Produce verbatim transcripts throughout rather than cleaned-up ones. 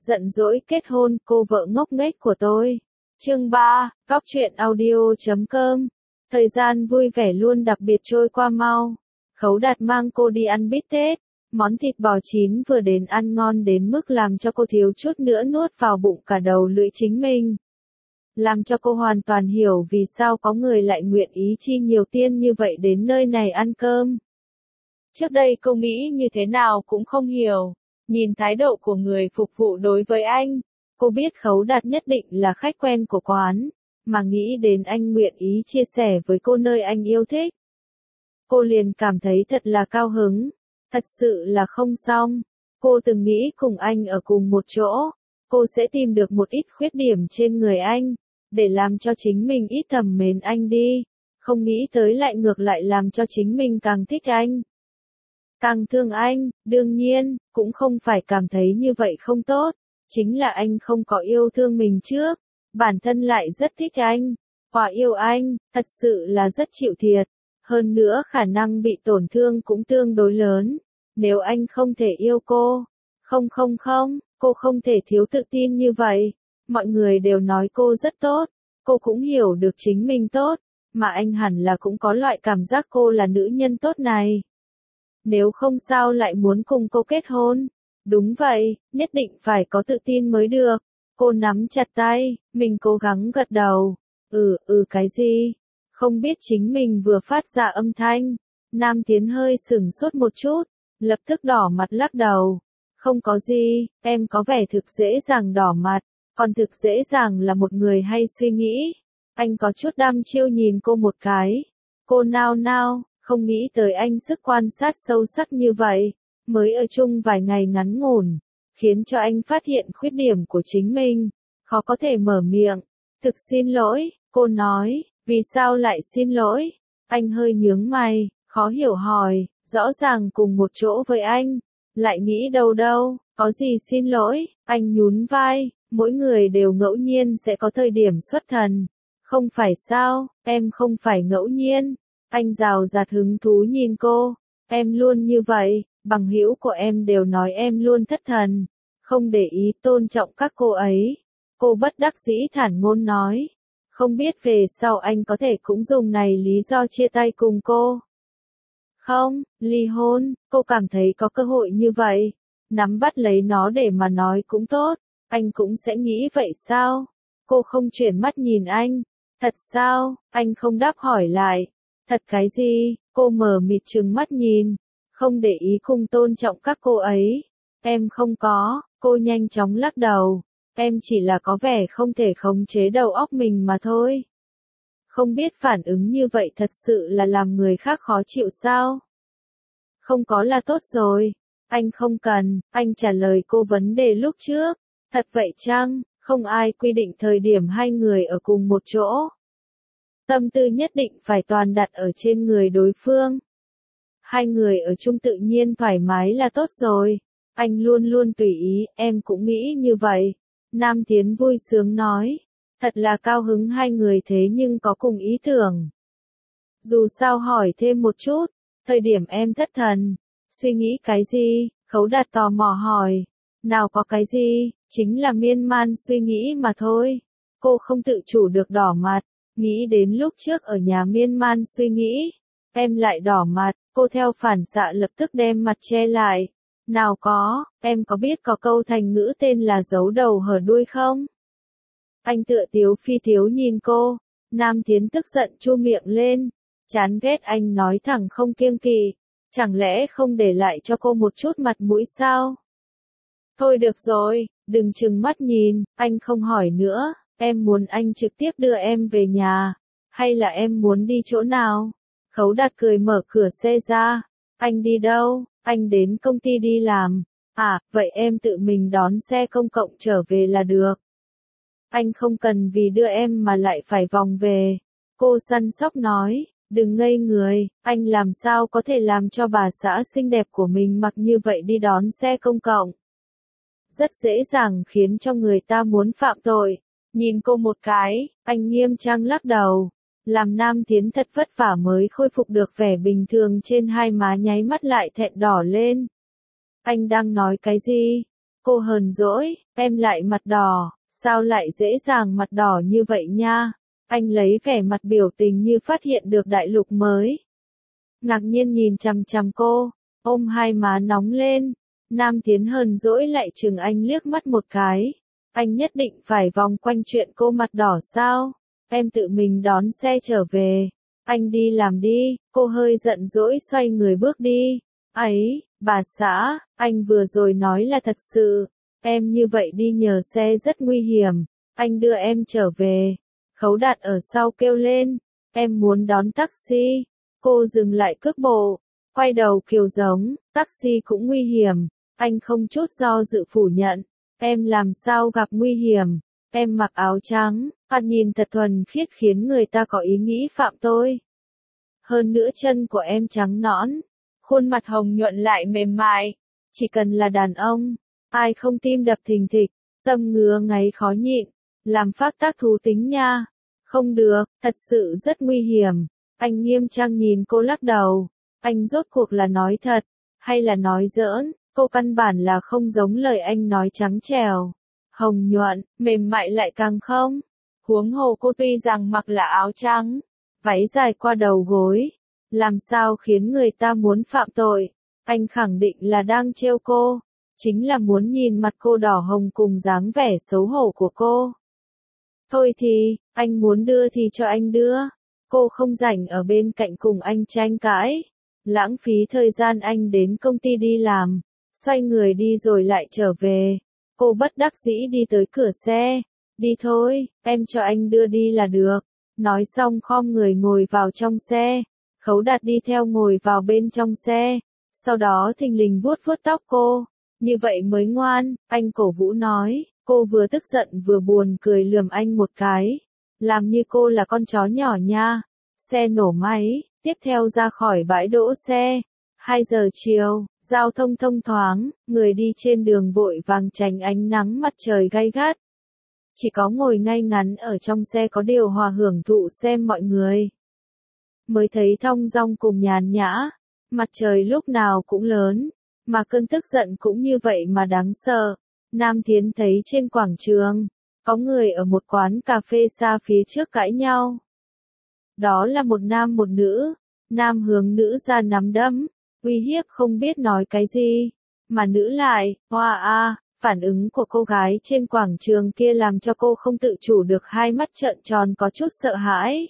Giận dỗi kết hôn, cô vợ ngốc nghếch của tôi. Chương ba, Cóc truyện audio chấm com. Thời gian vui vẻ luôn đặc biệt trôi qua mau. Khấu Đạt mang cô đi ăn bít tết. Món thịt bò chín vừa đến ăn ngon đến mức làm cho cô thiếu chút nữa nuốt vào bụng cả đầu lưỡi chính mình. Làm cho cô hoàn toàn hiểu vì sao có người lại nguyện ý chi nhiều tiền như vậy đến nơi này ăn cơm. Trước đây cô nghĩ như thế nào cũng không hiểu. Nhìn thái độ của người phục vụ đối với anh, cô biết Khấu Đạt nhất định là khách quen của quán, mà nghĩ đến anh nguyện ý chia sẻ với cô nơi anh yêu thích. Cô liền cảm thấy thật là cao hứng, thật sự là không xong. Cô từng nghĩ cùng anh ở cùng một chỗ, cô sẽ tìm được một ít khuyết điểm trên người anh, để làm cho chính mình ít thầm mến anh đi, không nghĩ tới lại ngược lại làm cho chính mình càng thích anh. Càng thương anh, đương nhiên, cũng không phải cảm thấy như vậy không tốt, chính là anh không có yêu thương mình trước, bản thân lại rất thích anh, hòa yêu anh, thật sự là rất chịu thiệt, hơn nữa khả năng bị tổn thương cũng tương đối lớn, nếu anh không thể yêu cô, không không không, cô không thể thiếu tự tin như vậy, mọi người đều nói cô rất tốt, cô cũng hiểu được chính mình tốt, mà anh hẳn là cũng có loại cảm giác cô là nữ nhân tốt này. Nếu không sao lại muốn cùng cô kết hôn? Đúng vậy, nhất định phải có tự tin mới được. Cô nắm chặt tay, mình cố gắng gật đầu. Ừ, ừ cái gì? Không biết chính mình vừa phát ra âm thanh. Nam Tiến hơi sửng sốt một chút, lập tức đỏ mặt lắc đầu. Không có gì, em có vẻ thực dễ dàng đỏ mặt, còn thực dễ dàng là một người hay suy nghĩ. Anh có chút đăm chiêu nhìn cô một cái. Cô nao nao. Không nghĩ tới anh sức quan sát sâu sắc như vậy, mới ở chung vài ngày ngắn ngủn, khiến cho anh phát hiện khuyết điểm của chính mình, khó có thể mở miệng. Thực xin lỗi, cô nói, vì sao lại xin lỗi? Anh hơi nhướng mày, khó hiểu hỏi, rõ ràng cùng một chỗ với anh, lại nghĩ đâu đâu, có gì xin lỗi? Anh nhún vai, mỗi người đều ngẫu nhiên sẽ có thời điểm xuất thần. Không phải sao, em không phải ngẫu nhiên. Anh rào rạt hứng thú nhìn cô, em luôn như vậy, bằng hữu của em đều nói em luôn thất thần, không để ý tôn trọng các cô ấy. Cô bất đắc dĩ thản ngôn nói, không biết về sau anh có thể cũng dùng này lý do chia tay cùng cô. Không, ly hôn, cô cảm thấy có cơ hội như vậy, nắm bắt lấy nó để mà nói cũng tốt, anh cũng sẽ nghĩ vậy sao? Cô không chuyển mắt nhìn anh, thật sao? Anh không đáp hỏi lại. Thật cái gì? Cô mở mịt trừng mắt nhìn, không để ý cùng tôn trọng các cô ấy. Em không có, cô nhanh chóng lắc đầu, em chỉ là có vẻ không thể khống chế đầu óc mình mà thôi. Không biết phản ứng như vậy thật sự là làm người khác khó chịu sao? Không có là tốt rồi, anh không cần, anh trả lời cô vấn đề lúc trước. Thật vậy chăng, không ai quy định thời điểm hai người ở cùng một chỗ. Tâm tư nhất định phải toàn đặt ở trên người đối phương. Hai người ở chung tự nhiên thoải mái là tốt rồi. Anh luôn luôn tùy ý, em cũng nghĩ như vậy. Nam Tiến vui sướng nói. Thật là cao hứng hai người thế nhưng có cùng ý tưởng. Dù sao hỏi thêm một chút, thời điểm em thất thần, suy nghĩ cái gì? Khấu Đạt tò mò hỏi. Nào có cái gì, chính là miên man suy nghĩ mà thôi. Cô không tự chủ được đỏ mặt. Nghĩ đến lúc trước ở nhà miên man suy nghĩ, em lại đỏ mặt, cô theo phản xạ lập tức đem mặt che lại. Nào có, em có biết có câu thành ngữ tên là giấu đầu hở đuôi không? Anh tựa tiếu phi tiếu nhìn cô, Nam Tiến tức giận chu miệng lên, chán ghét anh nói thẳng không kiêng kỵ, chẳng lẽ không để lại cho cô một chút mặt mũi sao? Thôi được rồi, đừng trừng mắt nhìn, anh không hỏi nữa. Em muốn anh trực tiếp đưa em về nhà, hay là em muốn đi chỗ nào? Khấu Đạt cười mở cửa xe ra. Anh đi đâu? Anh đến công ty đi làm. À, vậy em tự mình đón xe công cộng trở về là được. Anh không cần vì đưa em mà lại phải vòng về. Cô săn sóc nói, đừng ngây người, anh làm sao có thể làm cho bà xã xinh đẹp của mình mặc như vậy đi đón xe công cộng. Rất dễ dàng khiến cho người ta muốn phạm tội. Nhìn cô một cái, anh nghiêm trang lắc đầu, làm Nam Tiến thật vất vả mới khôi phục được vẻ bình thường trên hai má nháy mắt lại thẹn đỏ lên. Anh đang nói cái gì? Cô hờn dỗi, em lại mặt đỏ, sao lại dễ dàng mặt đỏ như vậy nha? Anh lấy vẻ mặt biểu tình như phát hiện được đại lục mới. Ngạc nhiên nhìn chằm chằm cô, ôm hai má nóng lên. Nam Tiến hờn dỗi lại chừng anh liếc mắt một cái. Anh nhất định phải vòng quanh chuyện cô mặt đỏ sao? Em tự mình đón xe trở về. Anh đi làm đi, cô hơi giận dỗi xoay người bước đi. Ấy, bà xã, anh vừa rồi nói là thật sự. Em như vậy đi nhờ xe rất nguy hiểm. Anh đưa em trở về. Khấu Đạt ở sau kêu lên. Em muốn đón taxi. Cô dừng lại cước bộ. Quay đầu kiều giống, taxi cũng nguy hiểm. Anh không chút do dự phủ nhận. Em làm sao gặp nguy hiểm. Em mặc áo trắng, ăn nhìn thật thuần khiết khiến người ta có ý nghĩ phạm tôi. Hơn nữa chân của em trắng nõn, khuôn mặt hồng nhuận lại mềm mại. Chỉ cần là đàn ông, ai không tim đập thình thịch, tâm ngứa ngáy khó nhịn, làm phát tác thú tính nha. Không được, thật sự rất nguy hiểm. Anh nghiêm trang nhìn cô lắc đầu. Anh rốt cuộc là nói thật, hay là nói giỡn? Cô căn bản là không giống lời anh nói trắng trẻo. Hồng nhuận, mềm mại lại càng không. Huống hồ cô tuy rằng mặc là áo trắng, váy dài qua đầu gối, làm sao khiến người ta muốn phạm tội. Anh khẳng định là đang trêu cô, chính là muốn nhìn mặt cô đỏ hồng cùng dáng vẻ xấu hổ của cô. Thôi thì, anh muốn đưa thì cho anh đưa. Cô không rảnh ở bên cạnh cùng anh tranh cãi. Lãng phí thời gian anh đến công ty đi làm. Xoay người đi rồi lại trở về. Cô bất đắc dĩ đi tới cửa xe. Đi thôi, em cho anh đưa đi là được. Nói xong khom người ngồi vào trong xe. Khấu Đạt đi theo ngồi vào bên trong xe. Sau đó thình lình vuốt vuốt tóc cô. Như vậy mới ngoan, anh cổ vũ nói. Cô vừa tức giận vừa buồn cười lườm anh một cái. Làm như cô là con chó nhỏ nha. Xe nổ máy, tiếp theo ra khỏi bãi đỗ xe. hai giờ chiều, giao thông thông thoáng, người đi trên đường vội vàng tránh ánh nắng mặt trời gay gắt. Chỉ có ngồi ngay ngắn ở trong xe có điều hòa hưởng thụ xem mọi người. Mới thấy thong dong cùng nhàn nhã, mặt trời lúc nào cũng lớn, mà cơn tức giận cũng như vậy mà đáng sợ. Nam Tiến thấy trên quảng trường, có người ở một quán cà phê xa phía trước cãi nhau. Đó là một nam một nữ, nam hướng nữ ra nắm đấm, uy hiếp không biết nói cái gì, mà nữ lại, hoa a, phản ứng của cô gái trên quảng trường kia làm cho cô không tự chủ được hai mắt trợn tròn có chút sợ hãi.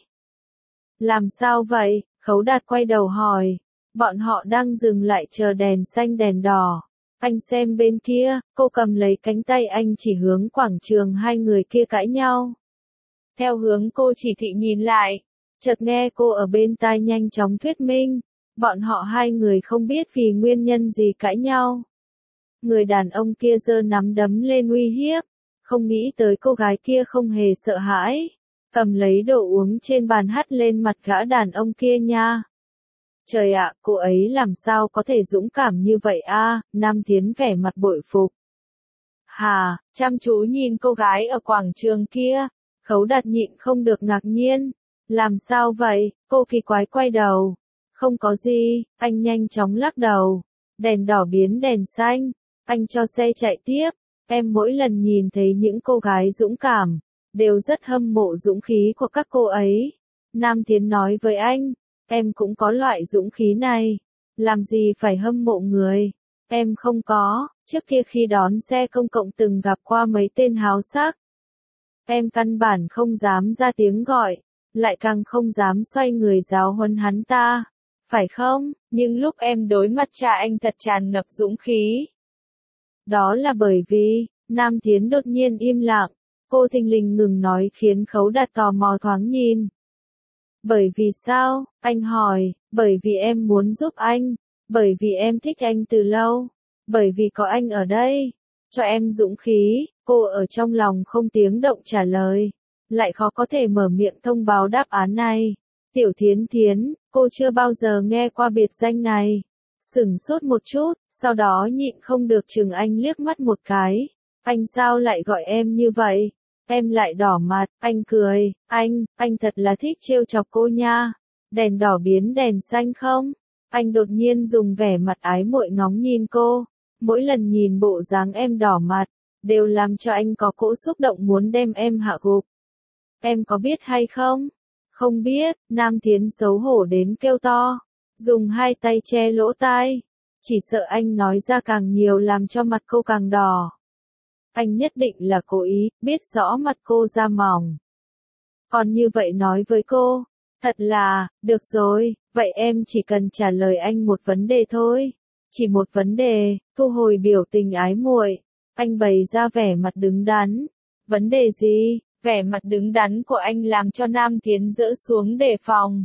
Làm sao vậy? Khấu Đạt quay đầu hỏi. Bọn họ đang dừng lại chờ đèn xanh đèn đỏ. Anh xem bên kia, cô cầm lấy cánh tay anh chỉ hướng quảng trường hai người kia cãi nhau. Theo hướng cô chỉ thị nhìn lại, chợt nghe cô ở bên tai nhanh chóng thuyết minh. Bọn họ hai người không biết vì nguyên nhân gì cãi nhau. Người đàn ông kia giơ nắm đấm lên uy hiếp, không nghĩ tới cô gái kia không hề sợ hãi. Cầm lấy đồ uống trên bàn hắt lên mặt gã đàn ông kia nha. Trời ạ, cô ấy làm sao có thể dũng cảm như vậy a? Nam Tiến vẻ mặt bội phục. Hà, chăm chú nhìn cô gái ở quảng trường kia, Khấu Đạt nhịn không được ngạc nhiên. Làm sao vậy? Cô kỳ quái quay đầu. Không có gì, anh nhanh chóng lắc đầu. Đèn đỏ biến đèn xanh, anh cho xe chạy tiếp. Em mỗi lần nhìn thấy những cô gái dũng cảm, đều rất hâm mộ dũng khí của các cô ấy. Nam Tiến nói với anh, em cũng có loại dũng khí này. Làm gì phải hâm mộ người? Em không có, trước kia khi đón xe công cộng từng gặp qua mấy tên háo sắc. Em căn bản không dám ra tiếng gọi, lại càng không dám xoay người giáo huấn hắn ta. Phải không? Nhưng lúc em đối mặt cha anh thật tràn ngập dũng khí. Đó là bởi vì, Nam Tiến đột nhiên im lặng. Cô thình lình ngừng nói khiến Khấu Đạt tò mò thoáng nhìn. Bởi vì sao? Anh hỏi. Bởi vì em muốn giúp anh. Bởi vì em thích anh từ lâu. Bởi vì có anh ở đây. Cho em dũng khí. Cô ở trong lòng không tiếng động trả lời. Lại khó có thể mở miệng thông báo đáp án này. Tiểu Thiến Thiến, cô chưa bao giờ nghe qua biệt danh này. Sửng sốt một chút, sau đó nhịn không được chừng anh liếc mắt một cái. Anh sao lại gọi em như vậy? Em lại đỏ mặt, anh cười, anh, anh thật là thích trêu chọc cô nha. Đèn đỏ biến đèn xanh không? Anh đột nhiên dùng vẻ mặt ái muội ngóng nhìn cô. Mỗi lần nhìn bộ dáng em đỏ mặt, đều làm cho anh có cỗ xúc động muốn đem em hạ gục. Em có biết hay không? Không biết, Nam Thiến xấu hổ đến kêu to, dùng hai tay che lỗ tai. Chỉ sợ anh nói ra càng nhiều làm cho mặt cô càng đỏ. Anh nhất định là cố ý, biết rõ mặt cô da mỏng. Còn như vậy nói với cô, thật là, được rồi, vậy em chỉ cần trả lời anh một vấn đề thôi. Chỉ một vấn đề, thu hồi biểu tình ái muội. Anh bày ra vẻ mặt đứng đắn. Vấn đề gì? Vẻ mặt đứng đắn của anh làm cho Nam Thiến dỡ xuống đề phòng.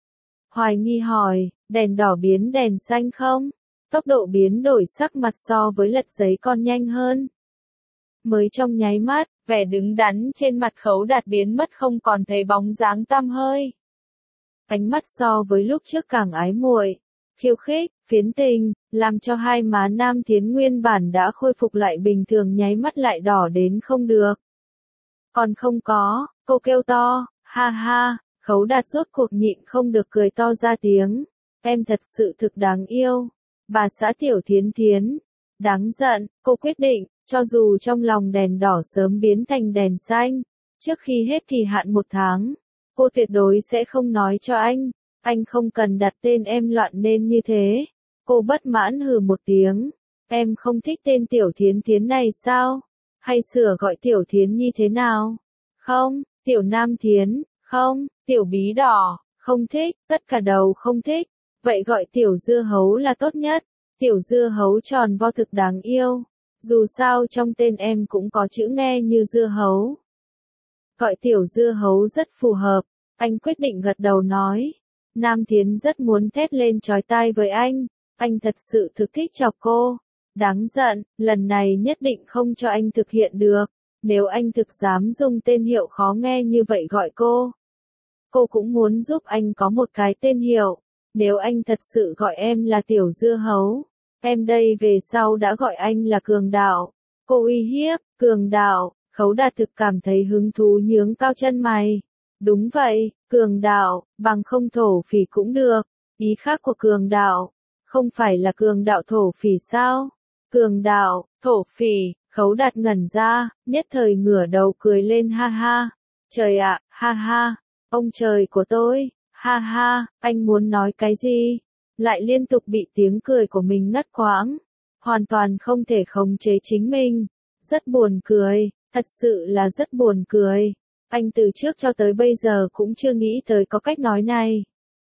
Hoài nghi hỏi, đèn đỏ biến đèn xanh không? Tốc độ biến đổi sắc mặt so với lật giấy còn nhanh hơn. Mới trong nháy mắt, vẻ đứng đắn trên mặt Khấu Đạt biến mất không còn thấy bóng dáng tăm hơi. Ánh mắt so với lúc trước càng ái muội, khiêu khích, phiến tình, làm cho hai má Nam Thiến nguyên bản đã khôi phục lại bình thường nháy mắt lại đỏ đến không được. Còn không có, cô kêu to, ha ha, Khấu Đạt rốt cuộc nhịn không được cười to ra tiếng. Em thật sự thực đáng yêu. Bà xã Tiểu Thiến Thiến. Đáng giận, cô quyết định, cho dù trong lòng đèn đỏ sớm biến thành đèn xanh, trước khi hết kỳ hạn một tháng, cô tuyệt đối sẽ không nói cho anh. Anh không cần đặt tên em loạn nên như thế. Cô bất mãn hừ một tiếng. Em không thích tên Tiểu Thiến Thiến này sao? Hay sửa gọi Tiểu Thiến Nhi thế nào? Không, Tiểu Nam Thiến, không, Tiểu Bí Đỏ, không thích, tất cả đầu không thích. Vậy gọi Tiểu Dưa Hấu là tốt nhất. Tiểu Dưa Hấu tròn vo thực đáng yêu. Dù sao trong tên em cũng có chữ nghe như dưa hấu. Gọi Tiểu Dưa Hấu rất phù hợp. Anh quyết định gật đầu nói. Nam Thiến rất muốn thét lên chói tai với anh. Anh thật sự thực thích chọc cô. Đáng giận, lần này nhất định không cho anh thực hiện được. Nếu anh thực dám dùng tên hiệu khó nghe như vậy gọi cô. Cô cũng muốn giúp anh có một cái tên hiệu. Nếu anh thật sự gọi em là Tiểu Dưa Hấu, em đây về sau đã gọi anh là Cường Đạo. Cô uy hiếp, Cường Đạo, Khấu Đạt thực cảm thấy hứng thú nhướng cao chân mày. Đúng vậy, Cường Đạo, bằng không thổ phỉ cũng được. Ý khác của Cường Đạo, không phải là Cường Đạo thổ phỉ sao? Cường Đạo, thổ phỉ, Khấu Đạt ngẩn ra, nhất thời ngửa đầu cười lên ha ha. Trời ạ, ha ha, ông trời của tôi, ha ha, anh muốn nói cái gì? Lại liên tục bị tiếng cười của mình ngắt quãng. Hoàn toàn không thể khống chế chính mình. Rất buồn cười, thật sự là rất buồn cười. Anh từ trước cho tới bây giờ cũng chưa nghĩ tới có cách nói này.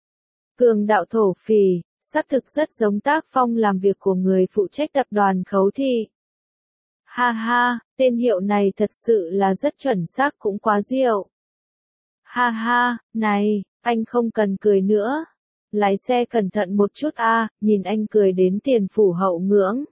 Cường Đạo thổ phỉ, xác thực rất giống tác phong làm việc của người phụ trách tập đoàn Khấu Thị. Ha ha, tên hiệu này thật sự là rất chuẩn xác cũng quá diệu. Ha ha, này, anh không cần cười nữa. Lái xe cẩn thận một chút a, à, nhìn anh cười đến tiền phủ hậu ngưỡng.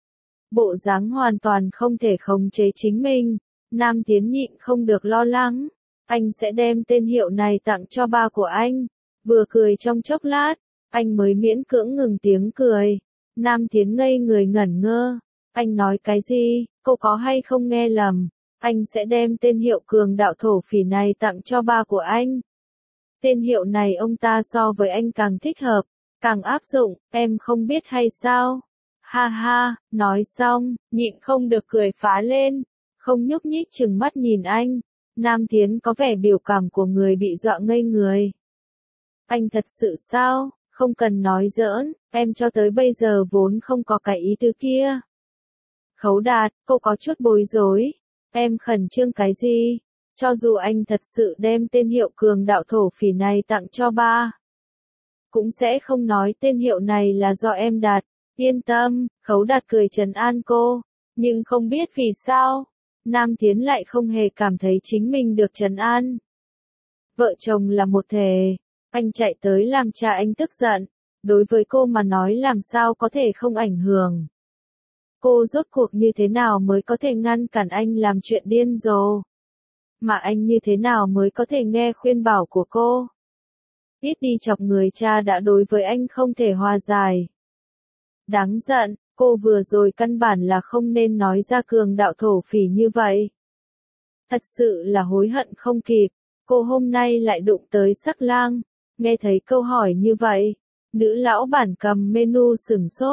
Bộ dáng hoàn toàn không thể khống chế chính mình. Nam Thiến nhịn không được lo lắng. Anh sẽ đem tên hiệu này tặng cho ba của anh. Vừa cười trong chốc lát, anh mới miễn cưỡng ngừng tiếng cười. Nam Thiến ngây người ngẩn ngơ. Anh nói cái gì, cô có hay không nghe lầm? Anh sẽ đem tên hiệu Cường Đạo thổ phỉ này tặng cho ba của anh. Tên hiệu này ông ta so với anh càng thích hợp, càng áp dụng, em không biết hay sao? Ha ha, nói xong, nhịn không được cười phá lên, không nhúc nhích chừng mắt nhìn anh. Nam Thiến có vẻ biểu cảm của người bị dọa ngây người. Anh thật sự sao? Không cần nói giỡn, em cho tới bây giờ vốn không có cái ý tứ kia. Khấu Đạt, cô có chút bối rối. Em khẩn trương cái gì? Cho dù anh thật sự đem tên hiệu Cường Đạo thổ phỉ này tặng cho ba, cũng sẽ không nói tên hiệu này là do em đặt. Yên tâm, Khấu Đạt cười trấn an cô. Nhưng không biết vì sao, Nam Thiến lại không hề cảm thấy chính mình được trấn an. Vợ chồng là một thể. Anh chạy tới làm cha anh tức giận. Đối với cô mà nói làm sao có thể không ảnh hưởng. Cô rốt cuộc như thế nào mới có thể ngăn cản anh làm chuyện điên rồ? Mà anh như thế nào mới có thể nghe khuyên bảo của cô? Ít đi chọc người cha đã đối với anh không thể hòa giải. Đáng giận, cô vừa rồi căn bản là không nên nói ra Cường Đạo thổ phỉ như vậy. Thật sự là hối hận không kịp, cô hôm nay lại đụng tới Sắc Lang, nghe thấy câu hỏi như vậy. Nữ lão bản cầm menu sửng sốt,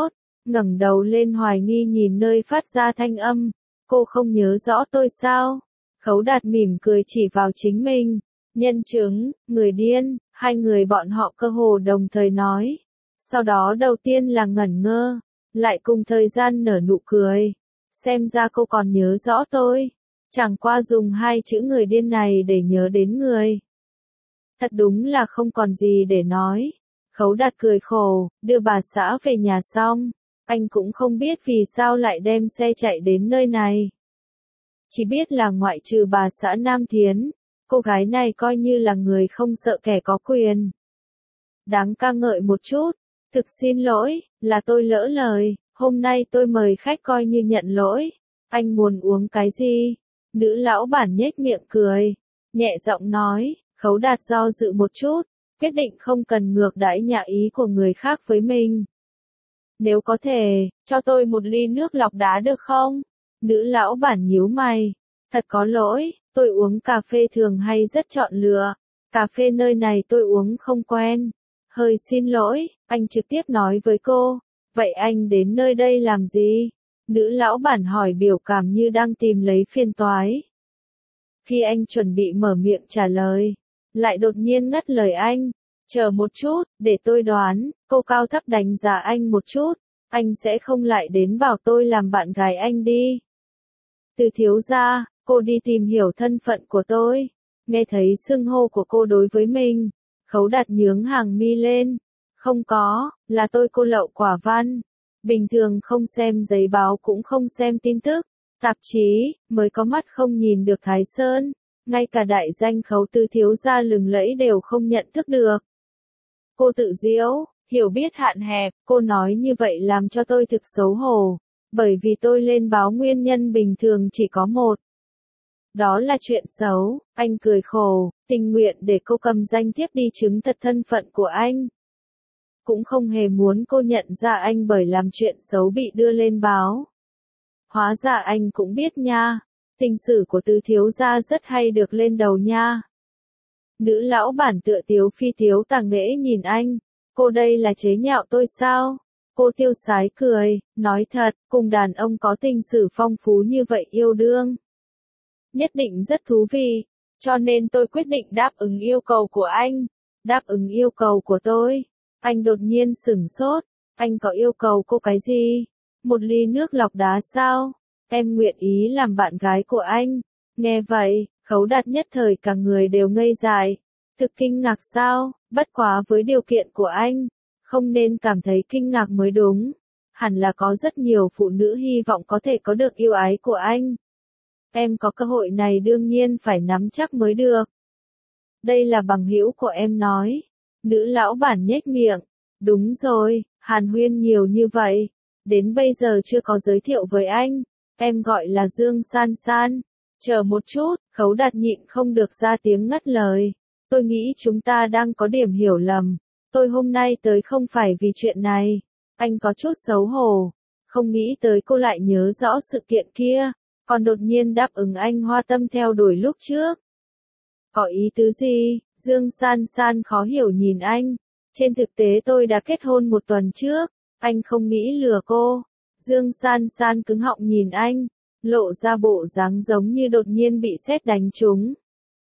ngẩng đầu lên hoài nghi nhìn nơi phát ra thanh âm. Cô không nhớ rõ tôi sao? Khấu Đạt mỉm cười chỉ vào chính mình. Nhân chứng, người điên, hai người bọn họ cơ hồ đồng thời nói. Sau đó đầu tiên là ngẩn ngơ, lại cùng thời gian nở nụ cười. Xem ra cô còn nhớ rõ tôi. Chẳng qua dùng hai chữ người điên này để nhớ đến người. Thật đúng là không còn gì để nói. Khấu Đạt cười khổ, đưa bà xã về nhà xong. Anh cũng không biết vì sao lại đem xe chạy đến nơi này. Chỉ biết là ngoại trừ bà xã Nam Thiến, cô gái này coi như là người không sợ kẻ có quyền. Đáng ca ngợi một chút. Thực xin lỗi, là tôi lỡ lời, hôm nay tôi mời khách coi như nhận lỗi. Anh muốn uống cái gì? Nữ lão bản nhếch miệng cười, nhẹ giọng nói. Khấu Đạt do dự một chút, quyết định không cần ngược đãi nhã ý của người khác với mình. Nếu có thể, cho tôi một ly nước lọc đá được không? Nữ lão bản nhíu mày. Thật có lỗi, tôi uống cà phê thường hay rất chọn lựa. Cà phê nơi này tôi uống không quen. Hơi xin lỗi, anh trực tiếp nói với cô. Vậy anh đến nơi đây làm gì? Nữ lão bản hỏi biểu cảm như đang tìm lấy phiền toái. Khi anh chuẩn bị mở miệng trả lời, lại đột nhiên ngắt lời anh. Chờ một chút, để tôi đoán, cô cao thấp đánh giá anh một chút. Anh sẽ không lại đến bảo tôi làm bạn gái anh đi. Từ thiếu gia, cô đi tìm hiểu thân phận của tôi. Nghe thấy xưng hô của cô đối với mình. Khấu Đạt nhướng hàng mi lên. Không có, là tôi cô lậu quả văn. Bình thường không xem giấy báo cũng không xem tin tức, tạp chí, mới có mắt không nhìn được Thái Sơn. Ngay cả đại danh Khấu Từ thiếu gia lừng lẫy đều không nhận thức được. Cô tự diễu, hiểu biết hạn hẹp, cô nói như vậy làm cho tôi thực xấu hổ. Bởi vì tôi lên báo nguyên nhân bình thường chỉ có một. Đó là chuyện xấu, anh cười khổ, tình nguyện để cô cầm danh thiếp đi chứng thật thân phận của anh. Cũng không hề muốn cô nhận ra anh bởi làm chuyện xấu bị đưa lên báo. Hóa ra anh cũng biết nha, tình sử của Từ thiếu gia rất hay được lên đầu nha. Nữ lão bản tựa tiếu phi tiếu tà nghễ nhìn anh, cô đây là chế nhạo tôi sao? Cô tiêu sái cười, nói thật, cùng đàn ông có tình sử phong phú như vậy yêu đương. Nhất định rất thú vị, cho nên tôi quyết định đáp ứng yêu cầu của anh. Đáp ứng yêu cầu của tôi. Anh đột nhiên sửng sốt, anh có yêu cầu cô cái gì? Một ly nước lọc đá sao? Em nguyện ý làm bạn gái của anh. Nghe vậy, Khấu Đạt nhất thời cả người đều ngây dại. Thực kinh ngạc sao? Bất quá với điều kiện của anh, không nên cảm thấy kinh ngạc mới đúng. Hẳn là có rất nhiều phụ nữ hy vọng có thể có được yêu ái của anh. Em có cơ hội này đương nhiên phải nắm chắc mới được. Đây là bằng hữu của em nói. Nữ lão bản nhếch miệng. Đúng rồi, hàn huyên nhiều như vậy. Đến bây giờ chưa có giới thiệu với anh. Em gọi là Dương San San. Chờ một chút, Khấu Đạt nhịn không được ra tiếng ngắt lời. Tôi nghĩ chúng ta đang có điểm hiểu lầm. Tôi hôm nay tới không phải vì chuyện này. Anh có chút xấu hổ. Không nghĩ tới cô lại nhớ rõ sự kiện kia. Còn đột nhiên đáp ứng anh hoa tâm theo đuổi lúc trước. Có ý tứ gì? Dương San San khó hiểu nhìn anh. Trên thực tế tôi đã kết hôn một tuần trước. Anh không nghĩ lừa cô. Dương San San cứng họng nhìn anh. Lộ ra bộ dáng giống như đột nhiên bị sét đánh trúng.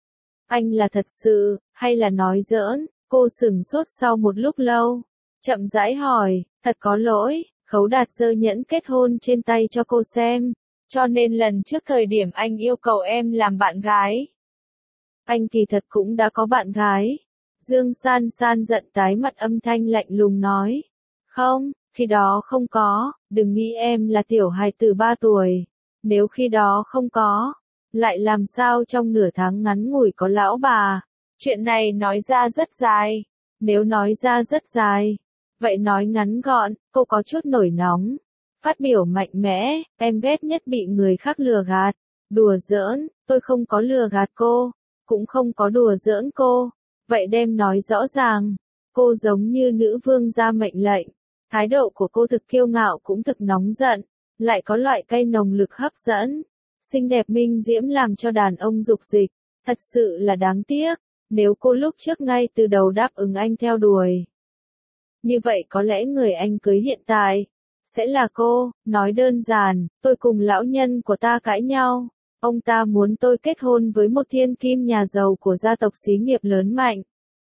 Anh là thật sự, hay là nói giỡn? Cô sửng sốt sau một lúc lâu. Chậm rãi hỏi, thật có lỗi. Khấu Đạt giơ nhẫn kết hôn trên tay cho cô xem. Cho nên lần trước thời điểm anh yêu cầu em làm bạn gái. Anh kỳ thật cũng đã có bạn gái. Dương San San giận tái mặt âm thanh lạnh lùng nói. Không, khi đó không có, đừng nghĩ em là tiểu hài tử ba tuổi. Nếu khi đó không có, lại làm sao trong nửa tháng ngắn ngủi có lão bà. Chuyện này nói ra rất dài. Nếu nói ra rất dài, vậy nói ngắn gọn, cô có chút nổi nóng. Phát biểu mạnh mẽ, em ghét nhất bị người khác lừa gạt. Đùa giỡn, tôi không có lừa gạt cô, cũng không có đùa giỡn cô. Vậy đem nói rõ ràng, cô giống như nữ vương ra mệnh lệnh. Thái độ của cô thực kiêu ngạo cũng thực nóng giận, lại có loại cay nồng lực hấp dẫn. Xinh đẹp minh diễm làm cho đàn ông dục dịch, thật sự là đáng tiếc. Nếu cô lúc trước ngay từ đầu đáp ứng anh theo đuổi. Như vậy có lẽ người anh cưới hiện tại Sẽ là cô, nói đơn giản, tôi cùng lão nhân của ta cãi nhau. Ông ta muốn tôi kết hôn với một thiên kim nhà giàu của gia tộc xí nghiệp lớn mạnh.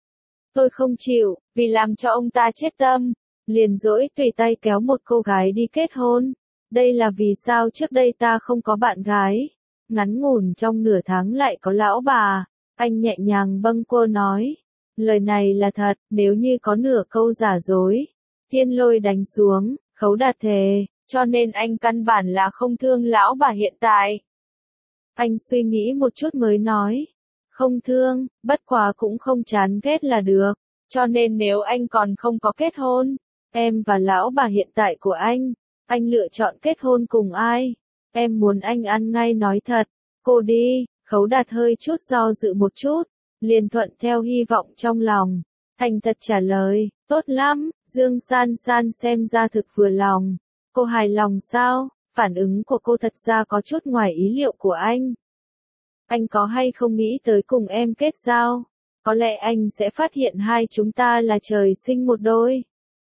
Tôi không chịu, vì làm cho ông ta chết tâm, liền dỗi tùy tay kéo một cô gái đi kết hôn. Đây là vì sao trước đây ta không có bạn gái. Ngắn ngủn trong nửa tháng lại có lão bà. Anh nhẹ nhàng bâng quơ nói. Lời này là thật, nếu như có nửa câu giả dối. Thiên lôi đánh xuống, Khấu Đạt thề, cho nên anh căn bản là không thương lão bà hiện tại. Anh suy nghĩ một chút mới nói. Không thương, bất quá cũng không chán ghét là được. Cho nên nếu anh còn không có kết hôn, em và lão bà hiện tại của anh, anh lựa chọn kết hôn cùng ai? Em muốn anh ăn ngay nói thật. Cô đi, Khấu Đạt hơi chút do dự một chút, liền thuận theo hy vọng trong lòng. Thành thật trả lời, tốt lắm, Dương San San xem ra thực vừa lòng. Cô hài lòng sao? Phản ứng của cô thật ra có chút ngoài ý liệu của anh. Anh có hay không nghĩ tới cùng em kết giao? Có lẽ anh sẽ phát hiện hai chúng ta là trời sinh một đôi.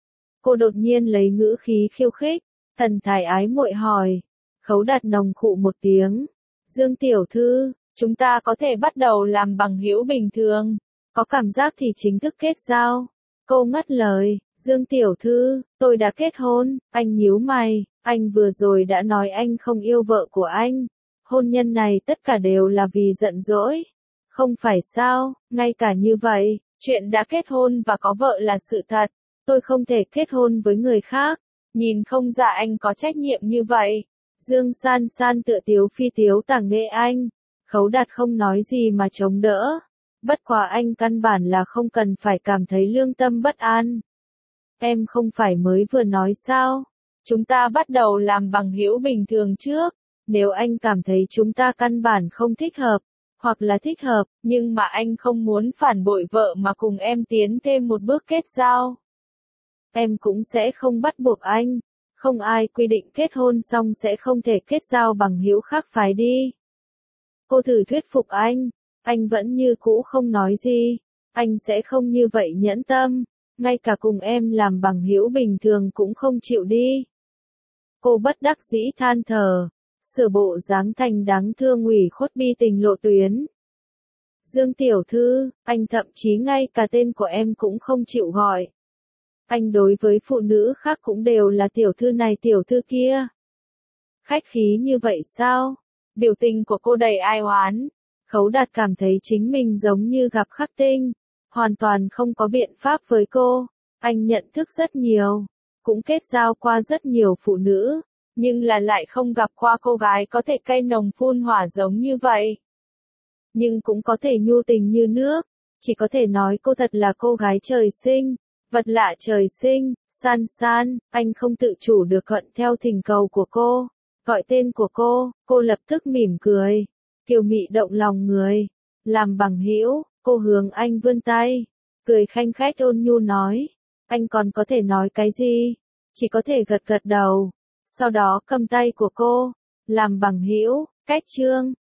Cô đột nhiên lấy ngữ khí khiêu khích, thần thái ái muội hỏi. Khấu Đạt nồng khụ một tiếng. Dương tiểu thư, chúng ta có thể bắt đầu làm bằng hữu bình thường. Có cảm giác thì chính thức kết giao. Cô ngắt lời, Dương tiểu thư, tôi đã kết hôn. Anh nhíu mày, anh vừa rồi đã nói anh không yêu vợ của anh. Hôn nhân này tất cả đều là vì giận dỗi. Không phải sao, ngay cả như vậy, chuyện đã kết hôn và có vợ là sự thật. Tôi không thể kết hôn với người khác. Nhìn không ra anh có trách nhiệm như vậy. Dương San San tựa tiếu phi tiếu tàng nghệ anh. Khấu Đạt không nói gì mà chống đỡ. Bất quá anh căn bản là không cần phải cảm thấy lương tâm bất an. Em không phải mới vừa nói sao? Chúng ta bắt đầu làm bằng hữu bình thường trước. Nếu anh cảm thấy chúng ta căn bản không thích hợp, hoặc là thích hợp, nhưng mà anh không muốn phản bội vợ mà cùng em tiến thêm một bước kết giao. Em cũng sẽ không bắt buộc anh. Không ai quy định kết hôn xong sẽ không thể kết giao bằng hữu khác phái đi. Cô thử thuyết phục anh. Anh vẫn như cũ không nói gì. Anh sẽ không như vậy nhẫn tâm. Ngay cả cùng em làm bằng hữu bình thường cũng không chịu đi. Cô bất đắc dĩ than thở. Sửa bộ dáng thành đáng thương ủy khuất bi tình lộ tuyến. Dương tiểu thư, anh thậm chí ngay cả tên của em cũng không chịu gọi. Anh đối với phụ nữ khác cũng đều là tiểu thư này tiểu thư kia. Khách khí như vậy sao? Biểu tình của cô đầy ai oán. Khấu Đạt cảm thấy chính mình giống như gặp khắc tinh. Hoàn toàn không có biện pháp với cô. Anh nhận thức rất nhiều. Cũng kết giao qua rất nhiều phụ nữ. Nhưng là lại không gặp qua cô gái có thể cay nồng phun hỏa giống như vậy. Nhưng cũng có thể nhu tình như nước. Chỉ có thể nói cô thật là cô gái trời sinh. Vật lạ trời sinh. San San, anh không tự chủ được thuận theo thỉnh cầu của cô. Gọi tên của cô, cô lập tức mỉm cười. Kiều mị động lòng người. Làm bằng hữu, cô hướng anh vươn tay. Cười khanh khách ôn nhu nói. Anh còn có thể nói cái gì? Chỉ có thể gật gật đầu. Sau đó cầm tay của cô. Làm bằng hữu, cách chương.